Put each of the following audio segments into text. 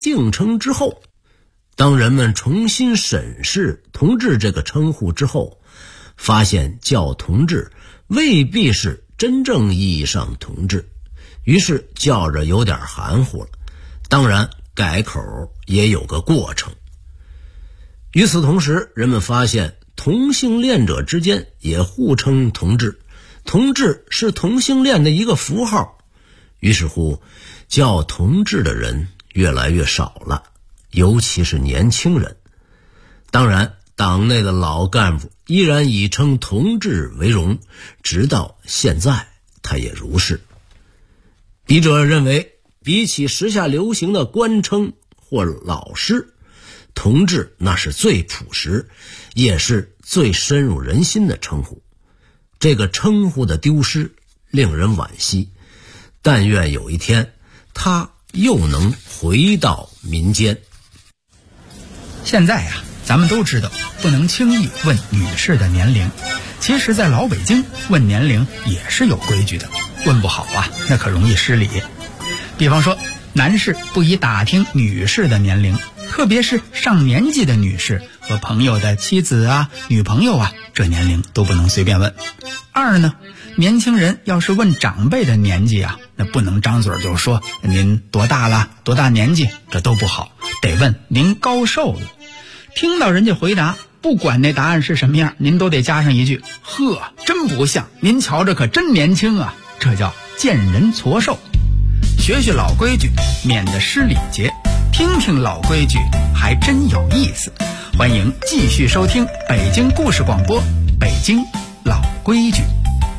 敬称之后，当人们重新审视同志这个称呼之后，发现叫同志未必是真正意义上同志，于是叫着有点含糊了。当然改口也有个过程。与此同时，人们发现同性恋者之间也互称同志，同志是同性恋的一个符号，于是乎叫同志的人越来越少了，尤其是年轻人。当然党内的老干部依然以称同志为荣，直到现在他也如是。笔者认为，比起时下流行的官称或老师，同志那是最朴实也是最深入人心的称呼。这个称呼的丢失令人惋惜，但愿有一天它又能回到民间。 现在呀，咱们都知道不能轻易问女士的年龄，其实在老北京问年龄也是有规矩的，问不好啊，那可容易失礼。比方说，男士不宜打听女士的年龄，特别是上年纪的女士和朋友的妻子啊、女朋友啊，这年龄都不能随便问。二呢，年轻人要是问长辈的年纪啊，那不能张嘴就说您多大了、多大年纪，这都不好，得问您高寿了。听到人家回答，不管那答案是什么样，您都得加上一句：呵，真不像，您瞧着可真年轻啊，这叫见人矬寿。学学老规矩，免得失礼节，听听老规矩还真有意思。欢迎继续收听北京故事广播，北京老规矩。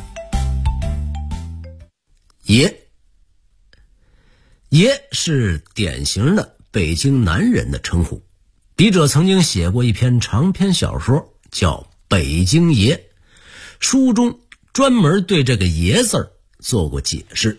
爷是典型的北京男人的称呼。笔者曾经写过一篇长篇小说叫《北京爷》，书中专门对这个爷字做过解释。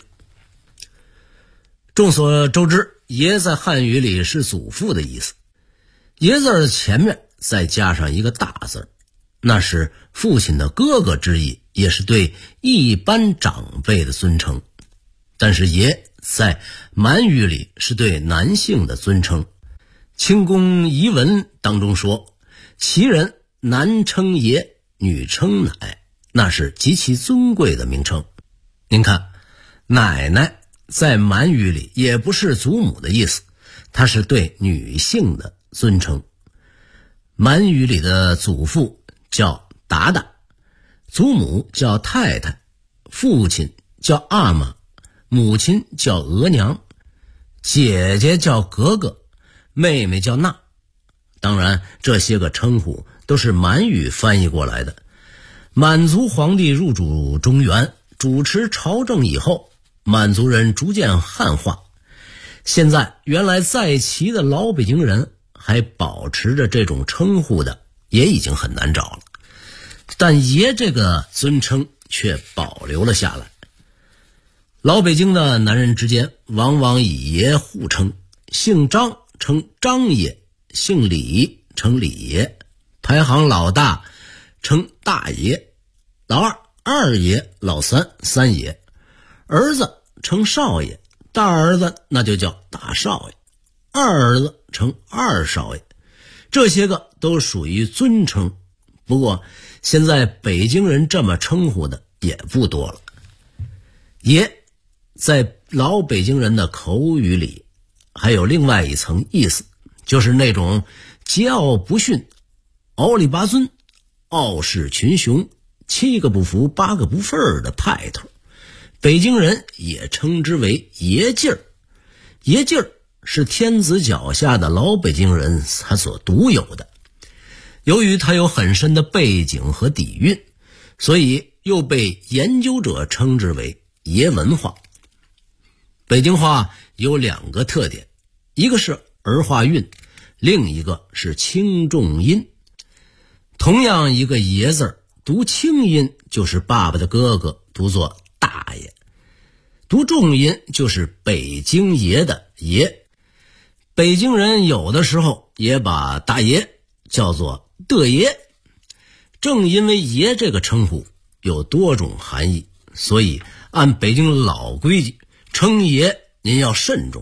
众所周知，爷在汉语里是祖父的意思，爷字前面再加上一个大字，那是父亲的哥哥之意，也是对一般长辈的尊称。但是爷在满语里是对男性的尊称。清宫遗文当中说，其人男称爷，女称奶，那是极其尊贵的名称。您看，奶奶在满语里也不是祖母的意思，它是对女性的尊称。满语里的祖父叫达达，祖母叫太太，父亲叫阿玛，母亲叫额娘，姐姐叫格格，妹妹叫娜。当然这些个称呼都是满语翻译过来的。满族皇帝入主中原，主持朝政以后，满族人逐渐汉化，现在原来在齐的老北京人还保持着这种称呼的也已经很难找了，但爷这个尊称却保留了下来。老北京的男人之间往往以爷互称，姓张称张爷，姓李称李爷，排行老大称大爷，老二二爷，老三三爷，儿子称少爷，大儿子那就叫大少爷，二儿子称二少爷，这些个都属于尊称。不过现在北京人这么称呼的也不多了。爷在老北京人的口语里还有另外一层意思，就是那种桀骜不驯、傲里拔尊、傲视群雄、七个不服八个不忿的派头。北京人也称之为爷劲儿。爷劲儿是天子脚下的老北京人他所独有的，由于他有很深的背景和底蕴，所以又被研究者称之为爷文化。北京话有两个特点，一个是儿化韵，另一个是轻重音。同样一个爷字，读轻音就是爸爸的哥哥，读作大爷；读重音就是北京爷的爷。北京人有的时候也把大爷叫做的爷。正因为爷这个称呼有多种含义，所以按北京老规矩，称爷您要慎重，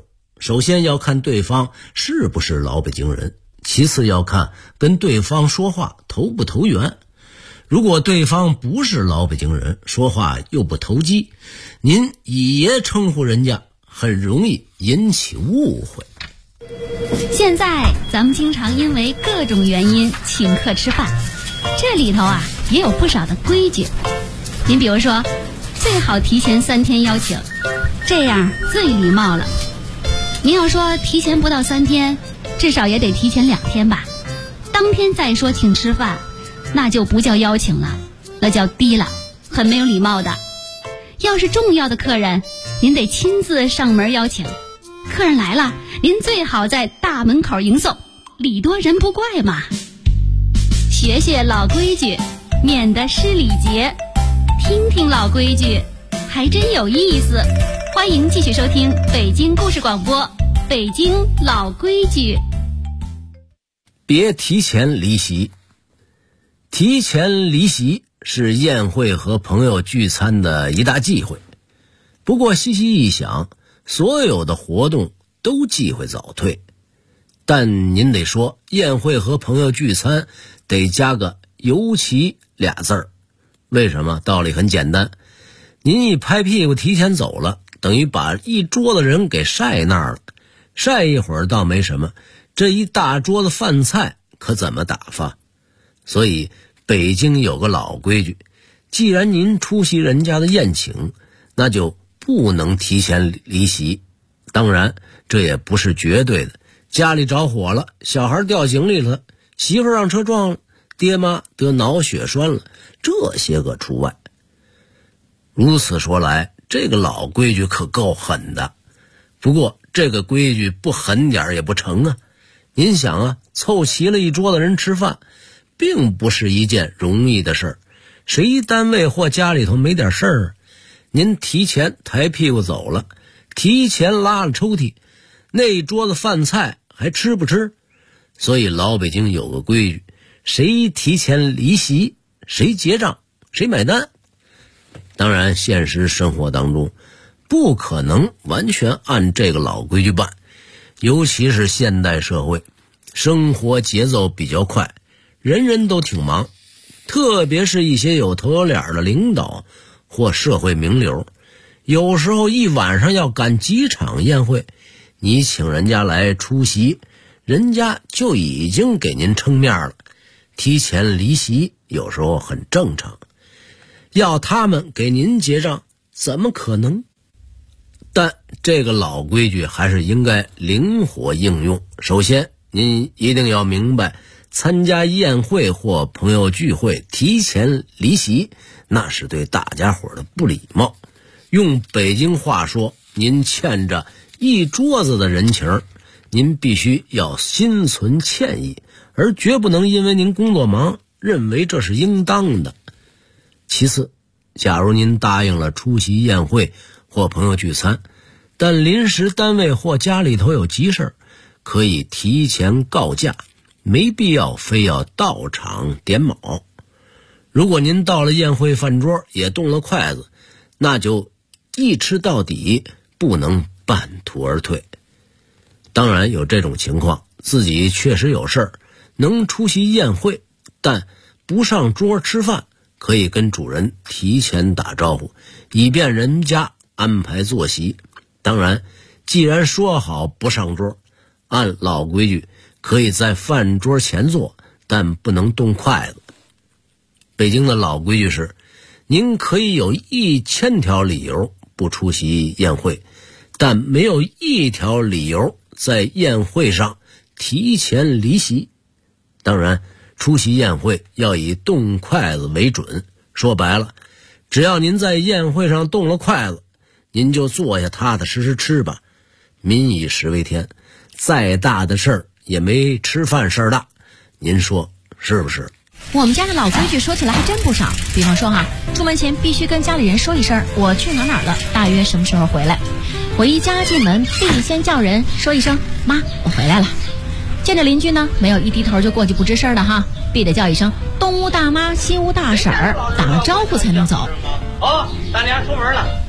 首先要看对方是不是老北京人，其次要看跟对方说话投不投缘。如果对方不是老北京人，说话又不投机，您以爷称呼人家，很容易引起误会。 现在咱们经常因为各种原因请客吃饭，这里头也有不少的规矩。您比如说，最好提前3天邀请，这样最礼貌了。您要说提前不到3天，至少也得提前2天吧。当天再说请吃饭，那就不叫邀请了，那叫低了，很没有礼貌的。要是重要的客人，您得亲自上门邀请。客人来了，您最好在大门口迎送，礼多人不怪嘛。学学老规矩，免得失礼节。听听老规矩，还真有意思。欢迎继续收听北京故事广播，北京老规矩。 别提前离席。提前离席是宴会和朋友聚餐的一大忌讳。不过细细一想，所有的活动都忌讳早退。但您得说，宴会和朋友聚餐得加个尤其俩字儿。为什么？道理很简单，您一拍屁股提前走了，等于把一桌子人给晒那儿了。晒一会儿倒没什么，这一大桌子饭菜可怎么打发？所以北京有个老规矩，既然您出席人家的宴请，那就不能提前离席。当然这也不是绝对的，家里着火了，小孩掉井里了，媳妇让车撞了，爹妈得脑血栓了，这些个除外。如此说来，这个老规矩可够狠的。不过这个规矩不狠点也不成啊。您想凑齐了一桌子人吃饭，并不是一件容易的事儿。谁单位或家里头没点事儿，您提前抬屁股走了，提前拉了抽屉，那一桌子饭菜还吃不吃？所以老北京有个规矩，谁提前离席，谁结账，谁买单。当然现实生活当中不可能完全按这个老规矩办，尤其是现代社会，生活节奏比较快，人人都挺忙，特别是一些有头有脸的领导或社会名流，有时候一晚上要赶几场宴会，你请人家来出席，人家就已经给您撑面了，提前离席有时候很正常。要他们给您结账，怎么可能？但这个老规矩还是应该灵活应用。首先您一定要明白，参加宴会或朋友聚会提前离席，那是对大家伙的不礼貌。用北京话说，您欠着一桌子的人情，您必须要心存歉意，而绝不能因为您工作忙认为这是应当的。其次，假如您答应了出席宴会或朋友聚餐，但临时单位或家里头有急事，可以提前告假，没必要非要到场点卯。如果您到了宴会饭桌也动了筷子，那就一吃到底，不能半途而退。当然有这种情况，自己确实有事儿，能出席宴会但不上桌吃饭，可以跟主人提前打招呼，以便人家安排坐席。当然既然说好不上桌，按老规矩可以在饭桌前坐，但不能动筷子。北京的老规矩是，您可以有1000条理由不出席宴会，但没有1条理由在宴会上提前离席。当然出席宴会要以动筷子为准，说白了，只要您在宴会上动了筷子，您就坐下踏踏实实吃吧。民以食为天，再大的事儿也没吃饭事儿大，您说是不是？ 我们家的老规矩说起来还真不少，比方说出门前必须跟家里人说一声我去哪儿了，大约什么时候回来。回家进门必先叫人说一声妈我回来了。见着邻居呢，没有一低头就过去不吱声的必得叫一声东屋大妈西屋大婶儿，打了招呼才能走。 咱俩出门了。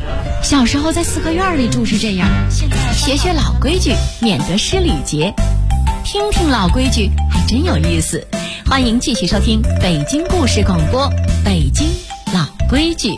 小时候在四合院里住是这样，现在学学老规矩，免得失礼节。听听老规矩还真有意思。欢迎继续收听北京故事广播，北京老规矩。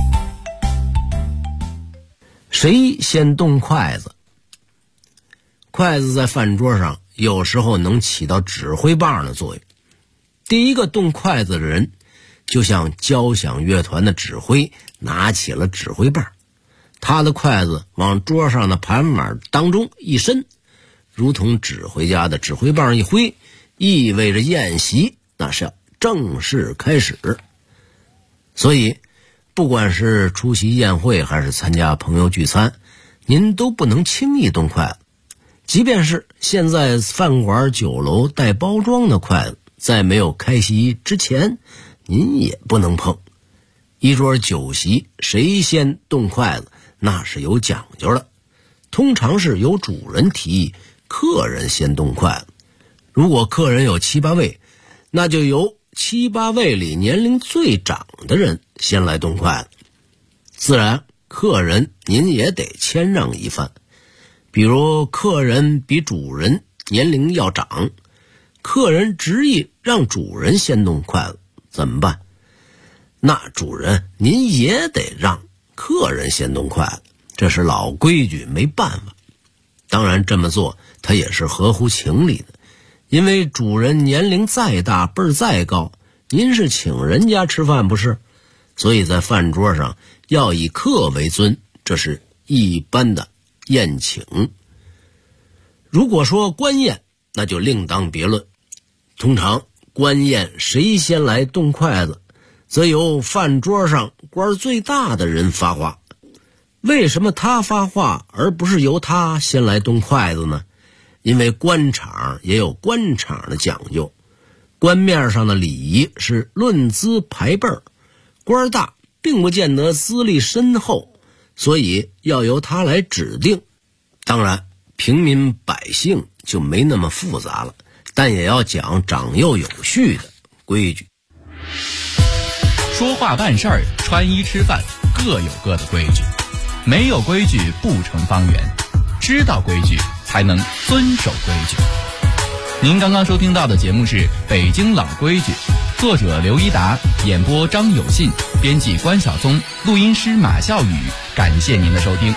谁先动筷子？筷子在饭桌上有时候能起到指挥棒的作用。第一个动筷子的人就像交响乐团的指挥，拿起了指挥棒，他的筷子往桌上的盘碗当中一伸，如同指挥家的指挥棒一挥，意味着宴席那是要正式开始。所以不管是出席宴会还是参加朋友聚餐，您都不能轻易动筷子。即便是现在饭馆酒楼带包装的筷子，在没有开席之前您也不能碰。一桌酒席谁先动筷子那是有讲究的，通常是由主人提议客人先动筷子。如果客人有7、8位，那就由7、8位里年龄最长的人先来动筷子。自然客人您也得谦让一番，比如客人比主人年龄要长，客人执意让主人先动筷子，怎么办？那主人您也得让客人先动筷子，这是老规矩，没办法。当然这么做他也是合乎情理的，因为主人年龄再大，辈儿再高，您是请人家吃饭不是？所以在饭桌上要以客为尊，这是一般的宴请。如果说官宴，那就另当别论。通常官宴谁先来动筷子，则由饭桌上官最大的人发话。为什么他发话而不是由他先来动筷子呢？因为官场也有官场的讲究，官面上的礼仪是论资排辈儿，官大并不见得资历深厚，所以要由他来指定。当然平民百姓就没那么复杂了，但也要讲长幼有序的规矩。 说话办事儿，穿衣吃饭，各有各的规矩，没有规矩不成方圆，知道规矩才能遵守规矩。您刚刚收听到的节目是《北京老规矩》，作者刘一达，演播张有信，编辑关晓松，录音师马笑宇。感谢您的收听。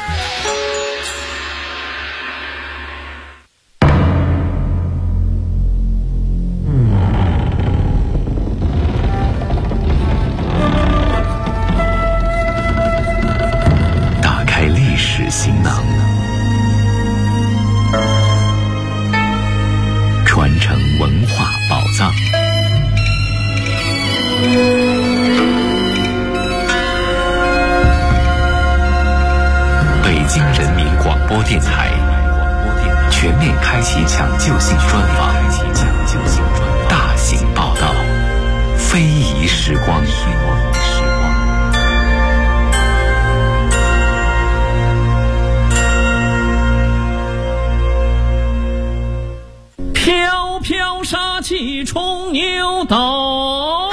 行囊，传承文化宝藏。北京人民广播电台全面开启抢救性专访，大型报道，非遗时光。 飘飘杀气冲牛斗，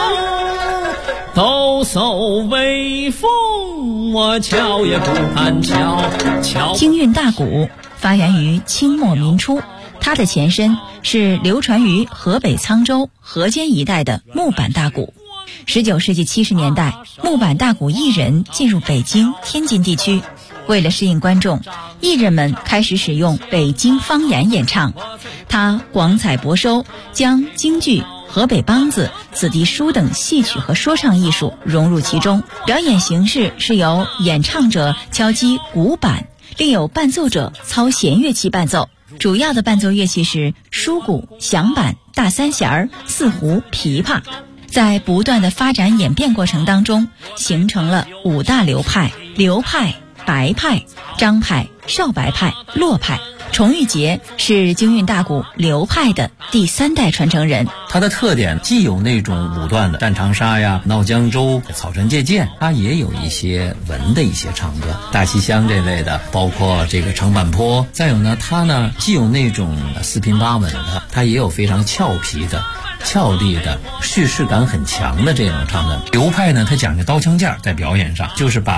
抖擞威风，我瞧也不敢瞧。 京韵大鼓发源于清末民初，它的前身是流传于河北沧州、河间一带的木板大鼓。19世纪70年代，木板大鼓艺人进入北京、天津地区。为了适应观众，艺人们开始使用北京方言演唱。他广采博收，将京剧、河北梆子、子弟书等戏曲和说唱艺术融入其中。表演形式是由演唱者敲击鼓板，另有伴奏者操弦乐器伴奏。主要的伴奏乐器是书鼓、响板、大三弦、四胡、琵琶。在不断的发展演变过程当中，形成了5大流派：刘派、白派、张派、少白派、骆派。崇玉杰是京韵大鼓刘派的第3代传承人。 它的特点既有那种武断的战长沙呀、闹江州、草船借箭，它也有一些文的一些唱歌，大西厢这类的，包括这个长坂坡。再有呢，它呢既有那种四平八稳的，它也有非常俏皮的、俏丽的、叙事感很强的这种唱的。刘派呢，它讲究刀枪剑，在表演上就是把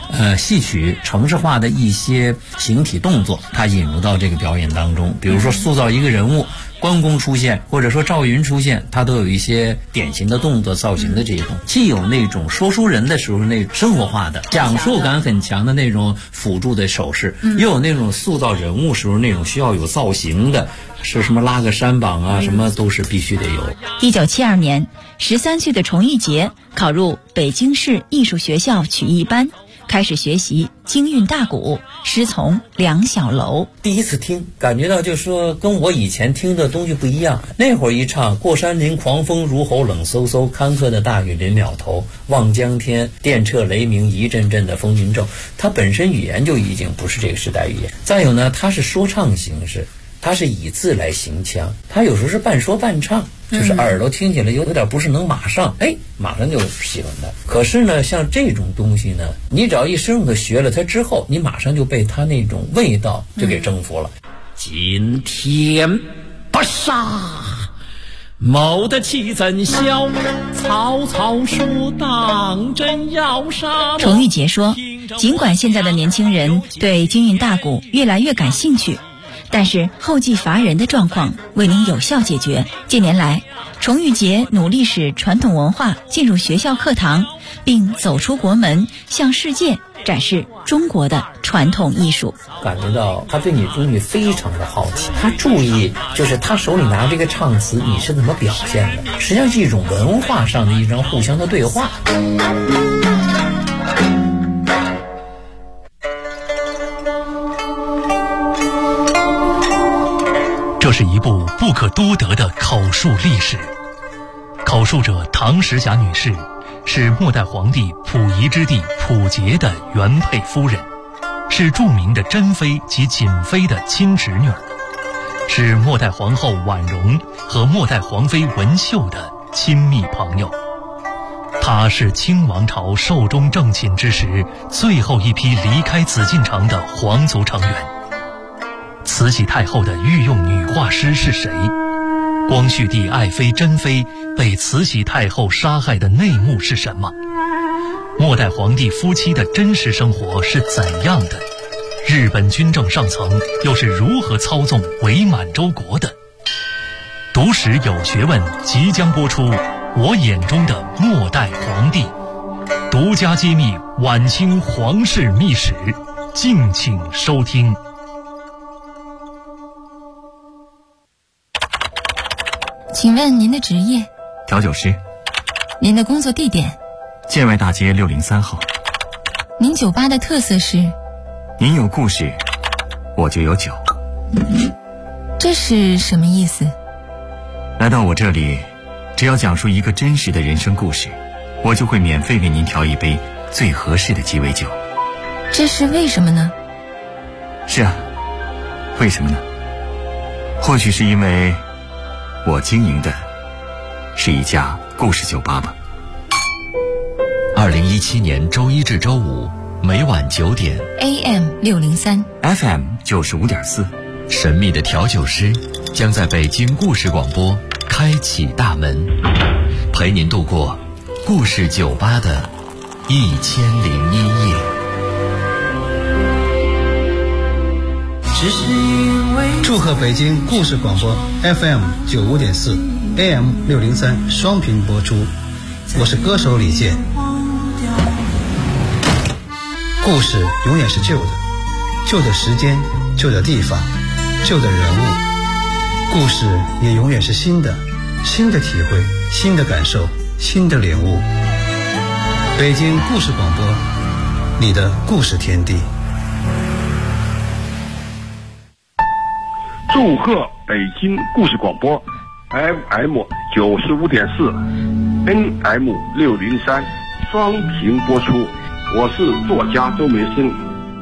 戏曲程式化的一些形体动作，它引入到这个表演当中。比如说塑造一个人物，关公出现，或者说赵云出现，它都有一些典型的动作造型的这种，既有那种说书人的时候那种生活化的讲述感很强的那种辅助的手势，又有那种塑造人物时候那种需要有造型的，是什么拉个山膀啊，什么都是必须得有。 1972年，13岁的崇玉杰考入北京市艺术学校曲艺班，开始学习京韵大鼓，师从梁小楼。 第一次听，感觉到就是说跟我以前听的东西不一样。那会儿一唱过山林狂风如吼冷飕飕，坎坷的大雨临了头，望江天电掣雷鸣一阵阵的风云骤，它本身语言就已经不是这个时代语言。再有呢，它是说唱形式，它是以字来行腔，它有时候是半说半唱，就是耳朵听起来有点不是能马上就喜欢它。可是呢，像这种东西呢，你只要一深入的学了它之后，你马上就被它那种味道就给征服了。 今天不杀，谋得其怎消？曹操说当真要杀。 崇玉杰说，尽管现在的年轻人对京韵大鼓越来越感兴趣，但是后继乏人的状况未能有效解决。近年来，崇玉杰努力使传统文化进入学校课堂，并走出国门，向世界展示中国的传统艺术。 感觉到他对你东西非常的好奇，他注意就是他手里拿这个唱词你是怎么表现的，实际上是一种文化上的一种互相的对话。 这是一部不可多得的口述历史。口述者唐时霞女士是末代皇帝溥仪之弟溥杰的原配夫人，是著名的珍妃及瑾妃的亲侄女儿，是末代皇后婉容和末代皇妃文秀的亲密朋友。她是清王朝寿终正寝之时最后一批离开紫禁城的皇族成员。慈禧太后的御用女画师是谁？光绪帝爱妃珍妃被慈禧太后杀害的内幕是什么？末代皇帝夫妻的真实生活是怎样的？日本军政上层又是如何操纵伪满洲国的？读史有学问即将播出，我眼中的末代皇帝，独家揭秘晚清皇室秘史，敬请收听。 请问您的职业？ 调酒师。 您的工作地点？ 建外大街603号。 您酒吧的特色是？ 您有故事，我就有酒。 这是什么意思？ 来到我这里，只要讲述一个真实的人生故事，我就会免费为您调一杯最合适的鸡尾酒。 这是为什么呢？ 是啊，为什么呢？或许是因为我经营的是一家故事酒吧吧。 2017年周一至周五每晚9点 AM603 FM 95.4， 神秘的调酒师将在北京故事广播开启大门，陪您度过故事酒吧的1001夜。 祝贺北京故事广播 FM 95.4 AM 603双频播出，我是歌手李健。故事永远是旧的，旧的时间，旧的地方，旧的人物。故事也永远是新的，新的体会，新的感受，新的领悟。北京故事广播，你的故事天地。 祝贺北京故事广播 FM 95.4 NM 603双频播出，我是作家周梅生。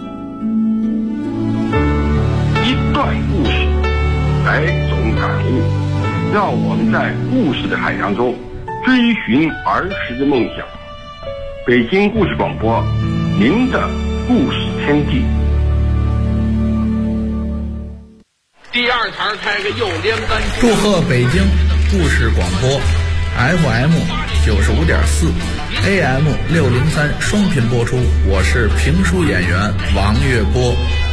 一段故事，百种感悟，让我们在故事的海洋中追寻儿时的梦想。北京故事广播，您的故事天地。 第二台开个幼联班。 祝贺北京故事广播 FM 95.4 AM603双频播出，我是评书演员王月波。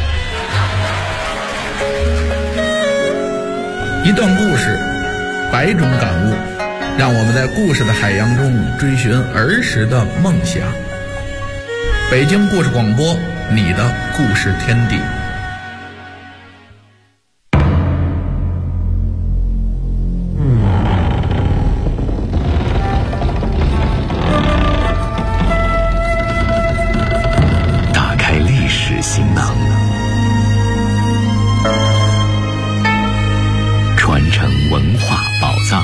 一段故事，100种感悟，让我们在故事的海洋中追寻儿时的梦想。北京故事广播，你的故事天地。 打开历史行囊，传承文化宝藏。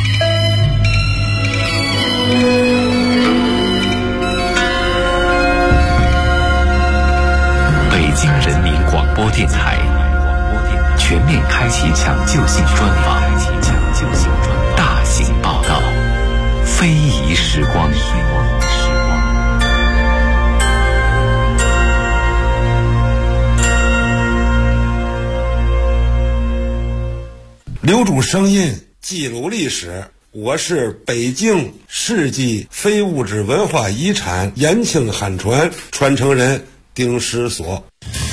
北京人民广播电台全面开启抢救性专访，大型报道，非遗时光。 留住声音，记录历史。我是北京世纪非物质文化遗产延庆汉传传承人丁石所。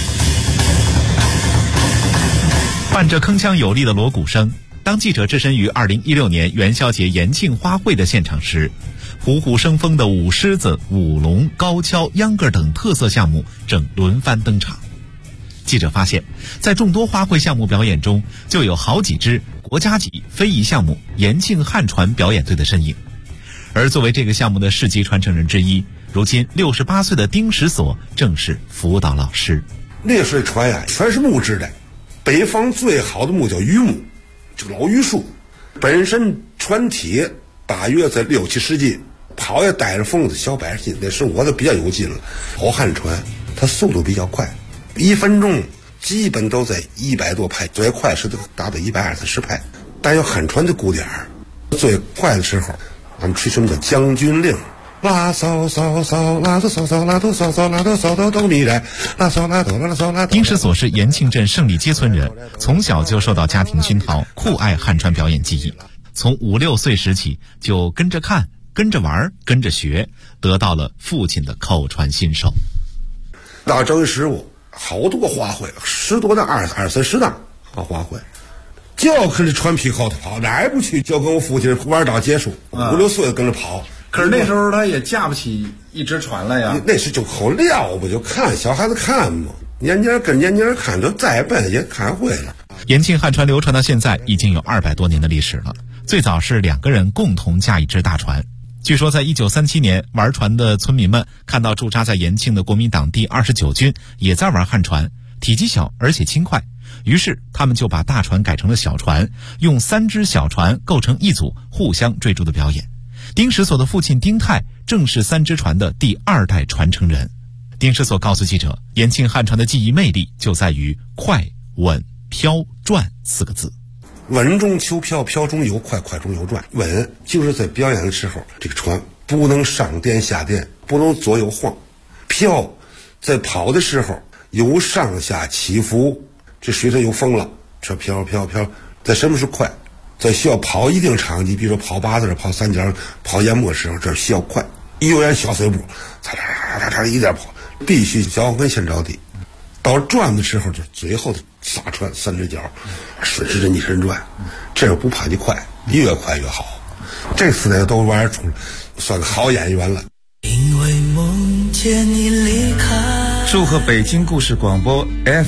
伴着铿锵有力的锣鼓声，当记者置身于2016年元宵节延庆花卉的现场时，虎虎生风的舞狮子、舞龙、高跷、秧歌等特色项目正轮番登场。记者发现，在众多花卉项目表演中，就有好几支国家级非遗项目延庆汉传表演队的身影。而作为这个项目的世级传承人之一，如今68岁的丁石所正是辅导老师。 那时候船呀，全是木质的，北方最好的木叫榆木，这个老榆树，本身船体大约在6、7世纪，跑也带着缝子小100斤，那时候我都比较有劲了。好汉船它速度比较快，1分钟基本都在100多拍，最快是达到120、130拍。但有汉船的鼓点儿，最快的时候，俺们吹什么叫将军令，拉骚骚骚，拉哆骚骚，拉哆骚骚，拉哆骚哆哆咪来，拉骚拉哆拉骚拉。 丁石所是延庆镇胜利街村人，从小就受到家庭熏陶，酷爱汉传表演技艺。从5、6岁时起，就跟着看、跟着玩、跟着学，得到了父亲的口传心授。 到正师傅，好多花卉，10多档、20、30档花卉，就要跟着船皮后头跑，哪儿不去就跟我父亲玩到结束，5、6岁跟着跑。 可是那时候他也架不起一只船来呀。 那时就口撂不就看小孩子看嘛，年年跟年年看，就再笨也看会了。 延庆汉传流传到现在已经有200多年的历史了。最早是2个人共同驾一只大船。据说在1937年，玩船的村民们看到驻扎在延庆的国民党第29军也在玩汉船，体积小而且轻快，于是他们就把大船改成了小船，用3只小船构成一组，互相追逐的表演。丁石所的父亲丁泰正是3只船的第2代传承人。丁石所告诉记者，延庆汉传的技艺魅力就在于快、稳、飘、转4个字。 稳中求飘，飘中有快，快中有转。稳就是在表演的时候，这个船不能上颠下颠，不能左右晃。飘在跑的时候有上下起伏，这水上有风了，这飘飘飘。在什么是快？在需要跑一定场地，比如说跑8字、跑3角、跑淹没的时候，这需要快。有点小碎步，嚓嚓嚓嚓一点跑，必须脚跟先着地。到转的时候，就最后的撒船3只脚，顺时针逆时针转，这样不怕你快，越快越好。这4代都玩出了，算个好演员了。 因为梦见你离开。 祝贺北京故事广播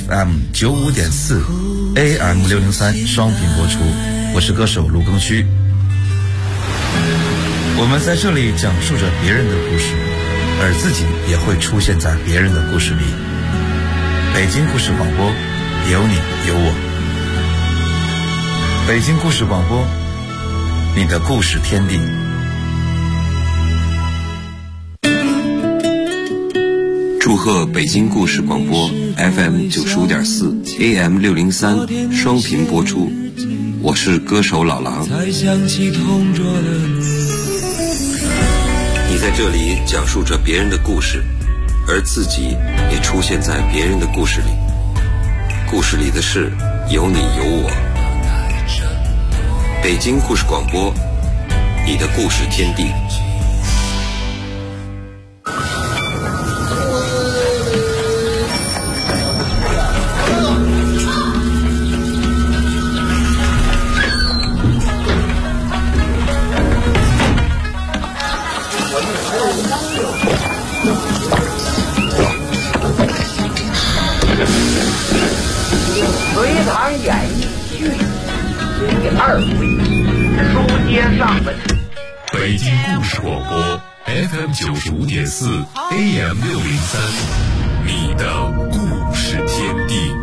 FM95.4 AM603 双频播出，我是歌手卢庚戌。我们在这里讲述着别人的故事，而自己也会出现在别人的故事里。北京故事广播，有你有我。北京故事广播，你的故事天地。 祝贺北京故事广播 FM95.4 AM603 双频播出，我是歌手老狼。你在这里讲述着别人的故事，而自己也出现在别人的故事里。故事里的事有你有我。北京故事广播，你的故事天地。 第二回，书接上文。 北京故事广播 FM 95.4 AM 603，你的故事天地。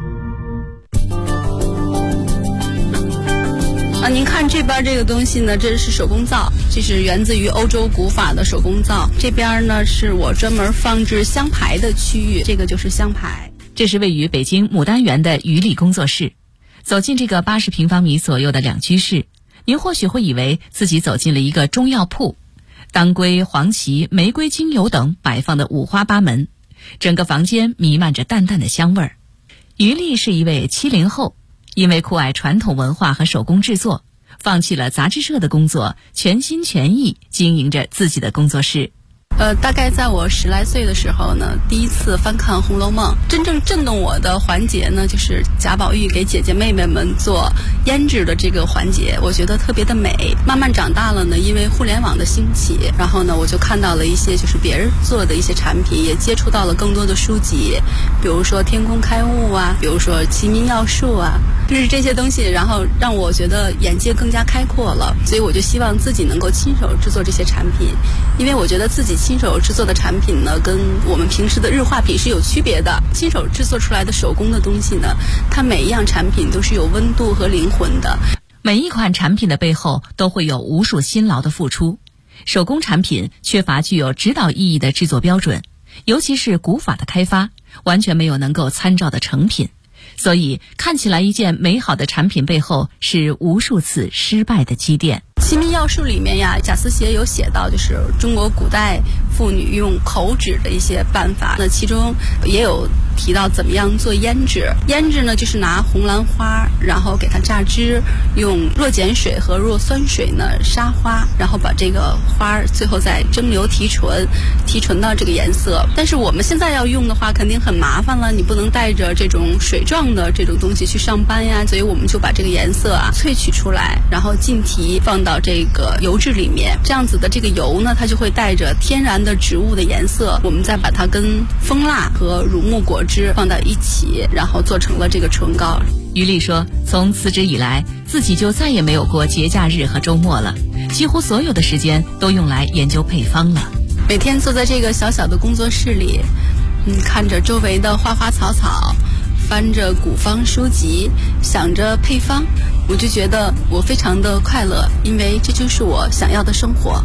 您看这边这个东西呢，这是手工皂，这是源自于欧洲古法的手工皂。这边呢是我专门放置香牌的区域，这个就是香牌。 这是位于北京牡丹园的于丽工作室。走进这个80平方米左右的两居室，您或许会以为自己走进了一个中药铺，当归、黄芪、玫瑰精油等摆放的五花八门，整个房间弥漫着淡淡的香味儿。于丽是一位70后，因为酷爱传统文化和手工制作，放弃了杂志社的工作，全心全意经营着自己的工作室。 大概在我10来岁的时候呢，第一次翻看《红楼梦》，真正震动我的环节呢，就是贾宝玉给姐姐妹妹们做胭脂的这个环节，我觉得特别的美。慢慢长大了呢，因为互联网的兴起，然后呢，我就看到了一些就是别人做的一些产品，也接触到了更多的书籍，比如说天工开物啊，比如说齐民要术啊，就是这些东西，然后让我觉得眼界更加开阔了。所以我就希望自己能够亲手制作这些产品，因为我觉得自己亲手制作的产品呢，跟我们平时的日化品是有区别的。亲手制作出来的手工的东西呢，它每一样产品都是有温度和灵魂的。 每一款产品的背后都会有无数辛劳的付出。手工产品缺乏具有指导意义的制作标准，尤其是古法的开发，完全没有能够参照的成品。所以看起来一件美好的产品背后是无数次失败的积淀。 齐民要术里面呀，贾思勰有写到，就是中国古代妇女用口脂的一些办法，那其中也有提到怎么样做胭脂。胭脂呢，就是拿红兰花，然后给它榨汁，用弱碱水和弱酸水呢杀花，然后把这个花最后再蒸馏提纯，提纯到这个颜色。但是我们现在要用的话，肯定很麻烦了，你不能带着这种水状的这种东西去上班呀，所以我们就把这个颜色萃取出来，然后浸提放到这个油脂里面，这样子的这个油呢，它就会带着天然的植物的颜色，我们再把它跟蜂蜡和乳木果汁放到一起，然后做成了这个唇膏。 于丽说，从辞职以来，自己就再也没有过节假日和周末了，几乎所有的时间都用来研究配方了。 每天坐在这个小小的工作室里，看着周围的花花草草，翻着古方书籍，想着配方，我就觉得我非常的快乐，因为这就是我想要的生活。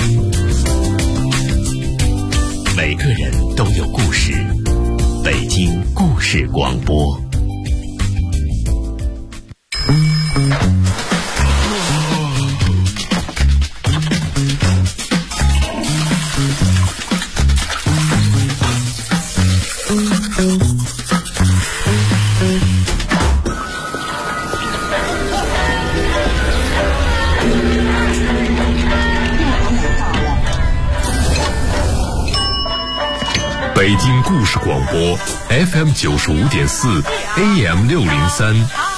每个人都有故事，北京故事广播。北京故事广播 FM 95.4 AM 603。